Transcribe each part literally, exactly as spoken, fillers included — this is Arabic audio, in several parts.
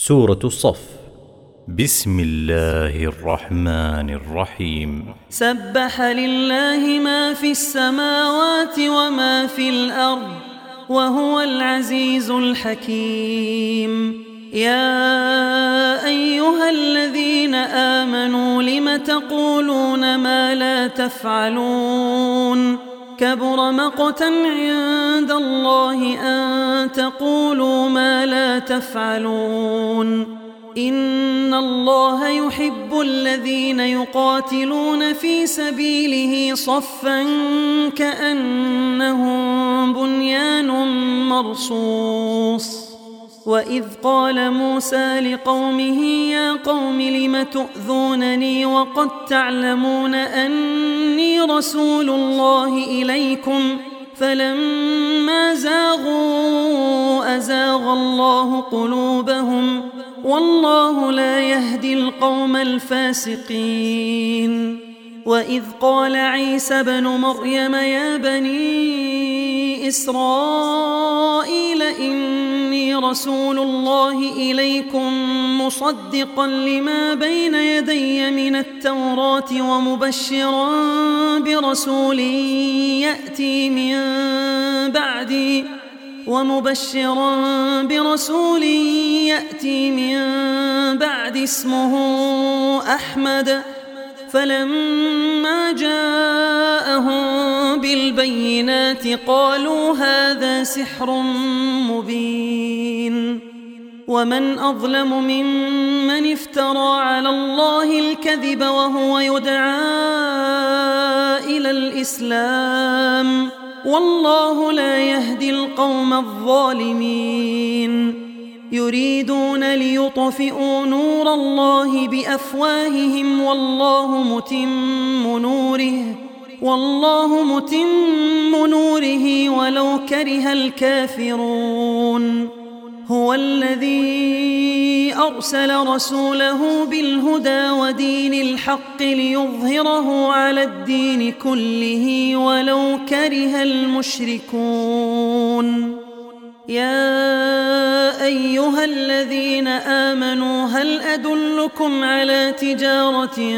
سورة الصف. بسم الله الرحمن الرحيم. سبح لله ما في السماوات وما في الأرض وهو العزيز الحكيم. يا أيها الذين آمنوا لم تقولون ما لا تفعلون كبر مقتا عند الله أن تقولوا ما لا تفعلون. إن الله يحب الذين يقاتلون في سبيله صفا كأنهم بنيان مرصوص. وإذ قال موسى لقومه يا قوم لم تؤذونني وقد تعلمون أني رسول الله إليكم فلما زاغوا أزاغ الله قلوبهم والله لا يهدي القوم الفاسقين. وإذ قال عيسى ابن مريم يا بني إسرائيل إني رسول الله إليكم مصدقا لما بين يدي من التوراة ومبشرا برسول يأتي من بعدي ومبشرا برسول يأتي من بعد اسمه أحمد. فلما جاءهم بالبينات قالوا هذا سحر مبين. ومن أظلم ممن افترى على الله الكذب وهو يدعى إلى الإسلام والله لا يهدي القوم الظالمين. يريدون ليطفئوا نور الله بأفواههم والله متم نوره والله متم نوره ولو كره الكافرون. هو الذي أرسل رسوله بالهدى ودين الحق ليظهره على الدين كله ولو كره المشركون. يا أيها الذين آمنوا هل أدلكم على تجارة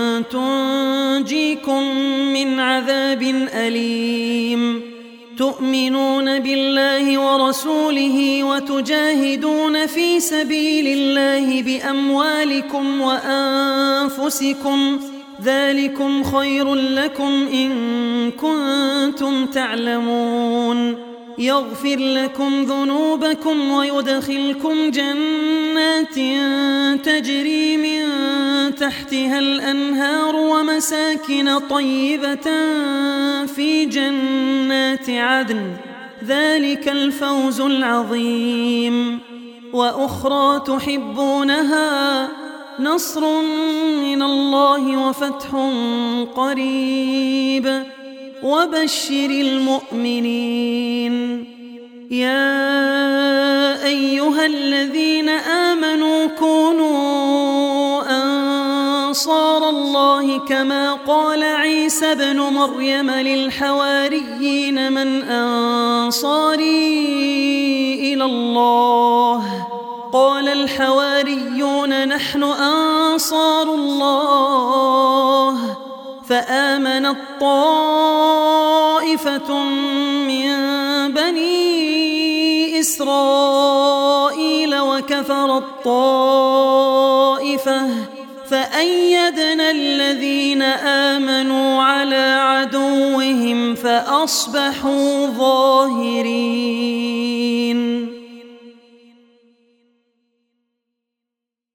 تنجيكم من عذاب أليم تؤمنون بالله ورسوله وتجاهدون في سبيل الله بأموالكم وأنفسكم ذلكم خير لكم إن كنتم تعلمون. يغفر لكم ذنوبكم ويدخلكم جنات تجري من تحتها الأنهار ومساكن طيبة في جنات عدن ذلك الفوز العظيم. وأخرى تحبونها نصر من الله وفتح قريب وبشر المؤمنين. يا أيها الذين آمنوا كونوا أنصار الله كما قال عيسى ابن مريم للحواريين من أنصاري إلى الله قال الحواريون نحن أنصار الله. فآمنت طائفة من بني إسرائيل وكفرت طائفة فأيدنا الذين آمنوا على عدوهم فأصبحوا ظاهرين.